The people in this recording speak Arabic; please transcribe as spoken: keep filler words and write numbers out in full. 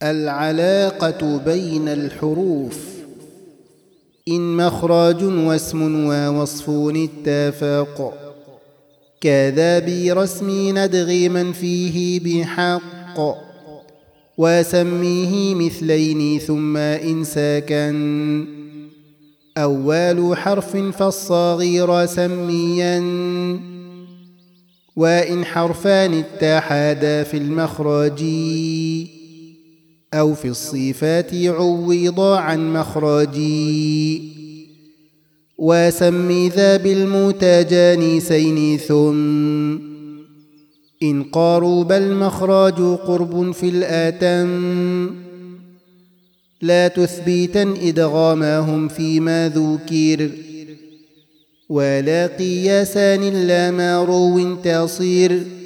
العلاقة بين الحروف. إن مخرج واسم ووصف اتفق، كذا برسم ندغ من فيه بحق، وسميه مثلين ثم إن سكن أول حرف فالصغير سميا، وإن حرفان اتحدا في المخرج أو في الصفات عوضا عن مخرجي، وسمي ذا بالمتجانسين ثم إن قارب المخرج قرب في الآتم، لا تثبيتا إدغامهم فيما ذكر، ولا قياسان لا ما رو تصير.